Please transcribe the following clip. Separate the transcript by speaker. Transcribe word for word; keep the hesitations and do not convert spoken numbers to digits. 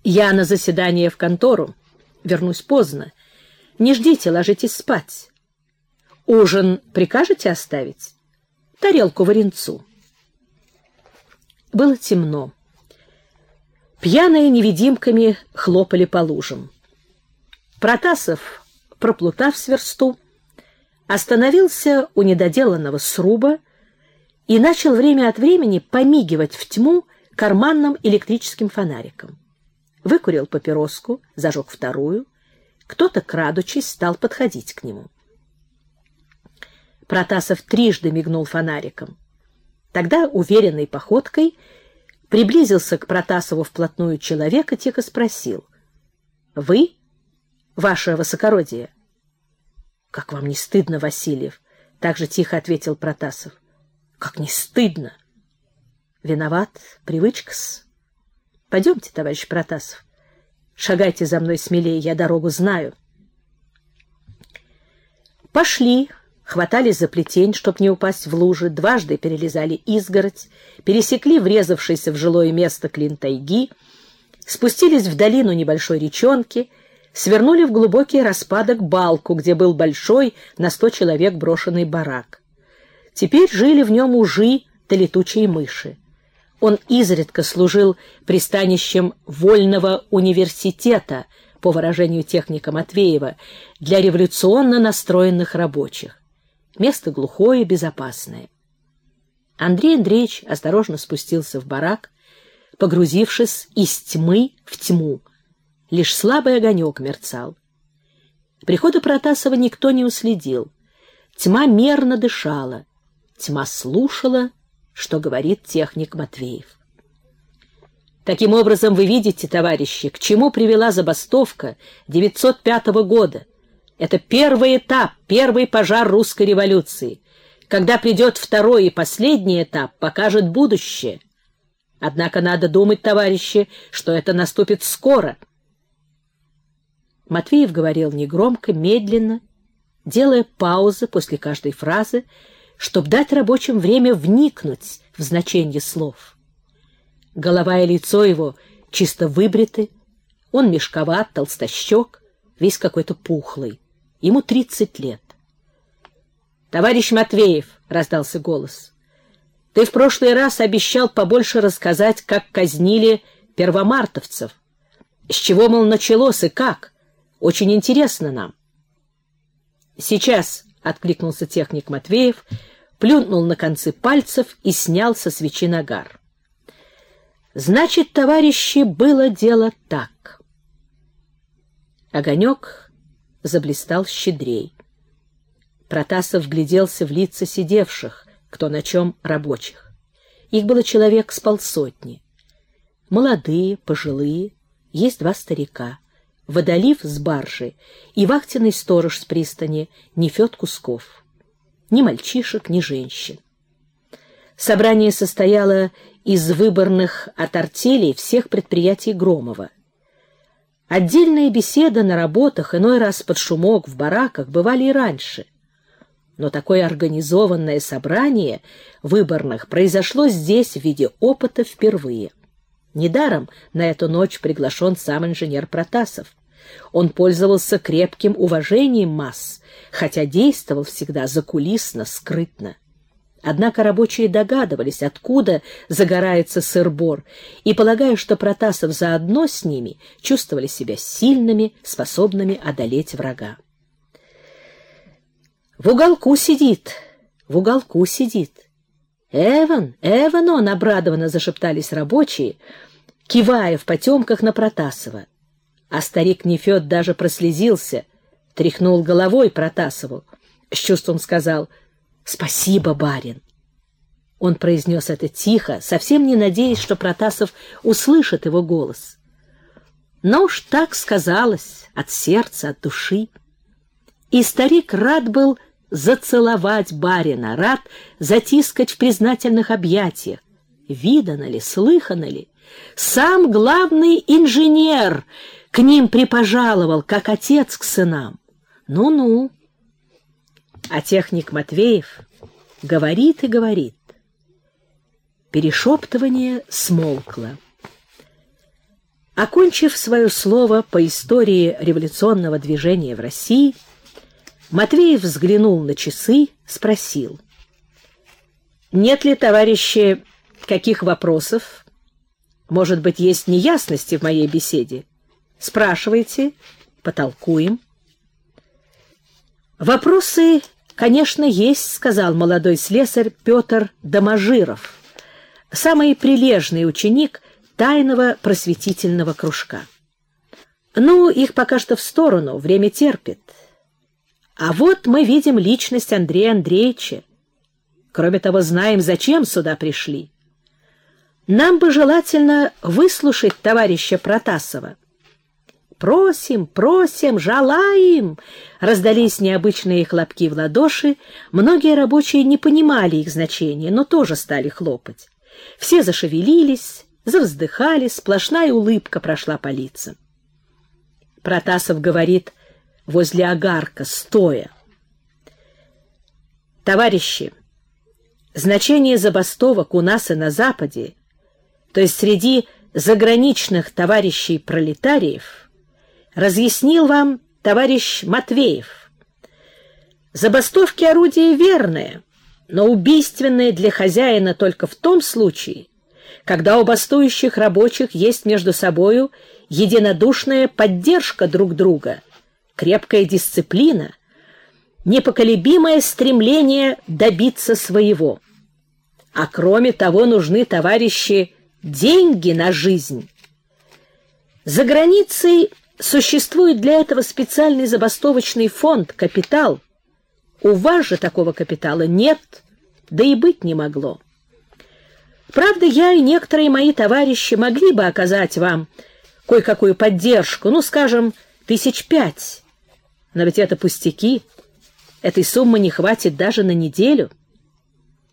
Speaker 1: Я на заседание в контору. Вернусь поздно. Не ждите, ложитесь спать. Ужин прикажете оставить? Тарелку варенцу. Было темно. Пьяные невидимками хлопали по лужам. Протасов, проплутав с версту, остановился у недоделанного сруба и начал время от времени помигивать в тьму карманным электрическим фонариком. Выкурил папироску, зажег вторую. Кто-то, крадучись, стал подходить к нему. Протасов трижды мигнул фонариком. Тогда, уверенной походкой, приблизился к Протасову вплотную человек и тихо спросил: «Вы, ваше высокородие?» «Как вам не стыдно, Васильев?» — так же тихо ответил Протасов. «Как не стыдно?» «Виноват, привычка-с. Пойдемте, товарищ Протасов. Шагайте за мной смелее, я дорогу знаю». Пошли, хватались за плетень, чтоб не упасть в лужи, дважды перелезали изгородь, пересекли врезавшееся в жилое место клин тайги, спустились в долину небольшой речонки, свернули в глубокий распадок балку, где был большой на сто человек брошенный барак. Теперь жили в нем ужи да летучие мыши. Он изредка служил пристанищем вольного университета, по выражению техника Матвеева, для революционно настроенных рабочих. Место глухое, безопасное. Андрей Андреевич осторожно спустился в барак, погрузившись из тьмы в тьму. Лишь слабый огонек мерцал. Прихода Протасова никто не уследил. Тьма мерно дышала. Тьма слушала, что говорит техник Матвеев. Таким образом, вы видите, товарищи, к чему привела забастовка девятьсот пятого года. Это первый этап, первый пожар русской революции. Когда придет второй и последний этап, покажет будущее. Однако надо думать, товарищи, что это наступит скоро. Матвеев говорил негромко, медленно, делая паузы после каждой фразы, чтобы дать рабочим время вникнуть в значение слов. Голова и лицо его чисто выбриты, он мешковат, толстощек, весь какой-то пухлый. Ему тридцать лет. «Товарищ Матвеев», — раздался голос, — «ты в прошлый раз обещал побольше рассказать, как казнили первомартовцев. С чего, мол, началось и как? Очень интересно нам». «Сейчас», — откликнулся техник Матвеев, плюнул на концы пальцев и снял со свечи нагар. «Значит, товарищи, было дело так». Огонек заблистал щедрей. Протасов вгляделся в лица сидевших, кто на чем рабочих. Их было человек с полсотни. Молодые, пожилые, есть два старика. Водолив с баржи и вахтенный сторож с пристани Нефёд Кусков. Ни мальчишек, ни женщин. Собрание состояло из выборных от артелей всех предприятий Громова. Отдельные беседы на работах, иной раз под шумок в бараках, бывали и раньше. Но такое организованное собрание выборных произошло здесь в виде опыта впервые. Недаром на эту ночь приглашен сам инженер Протасов. Он пользовался крепким уважением масс, хотя действовал всегда закулисно, скрытно. Однако рабочие догадывались, откуда загорается сыр-бор, и, полагая, что Протасов заодно с ними, чувствовали себя сильными, способными одолеть врага. «В уголку сидит, в уголку сидит. Эван, Эван он!» — обрадованно зашептались рабочие, кивая в потемках на Протасова. А старик Нефёд даже прослезился, тряхнул головой Протасову, с чувством сказал: «Спасибо, барин». Он произнес это тихо, совсем не надеясь, что Протасов услышит его голос. Но уж так сказалось, от сердца, от души. И старик рад был зацеловать барина, рад затискать в признательных объятиях. Видано ли, слыхано ли? Сам главный инженер к ним припожаловал, как отец к сынам. Ну-ну. А техник Матвеев говорит и говорит. Перешептывание смолкло. Окончив свое слово по истории революционного движения в России, Матвеев взглянул на часы, спросил: «Нет ли, товарищи, каких вопросов? Может быть, есть неясности в моей беседе? Спрашивайте, потолкуем». «Вопросы, конечно, есть», — сказал молодой слесарь Петр Доможиров, самый прилежный ученик тайного просветительного кружка. «Ну, их пока что в сторону, время терпит. А вот мы видим личность Андрея Андреевича. Кроме того, знаем, зачем сюда пришли. Нам бы желательно выслушать товарища Протасова». «Просим, просим, желаем!» Раздались необычные хлопки в ладоши. Многие рабочие не понимали их значения, но тоже стали хлопать. Все зашевелились, завздыхали, сплошная улыбка прошла по лицам. Протасов говорит возле огарка, стоя: «Товарищи, значение забастовок у нас и на Западе, то есть среди заграничных товарищей пролетариев, разъяснил вам товарищ Матвеев. Забастовки — орудие верное, но убийственное для хозяина только в том случае, когда у бастующих рабочих есть между собою единодушная поддержка друг друга, крепкая дисциплина, непоколебимое стремление добиться своего. А кроме того, нужны, товарищи, деньги на жизнь. За границей существует для этого специальный забастовочный фонд, капитал. У вас же такого капитала нет, да и быть не могло. Правда, я и некоторые мои товарищи могли бы оказать вам кое-какую поддержку, ну, скажем, тысяч пять. Но ведь это пустяки. Этой суммы не хватит даже на неделю.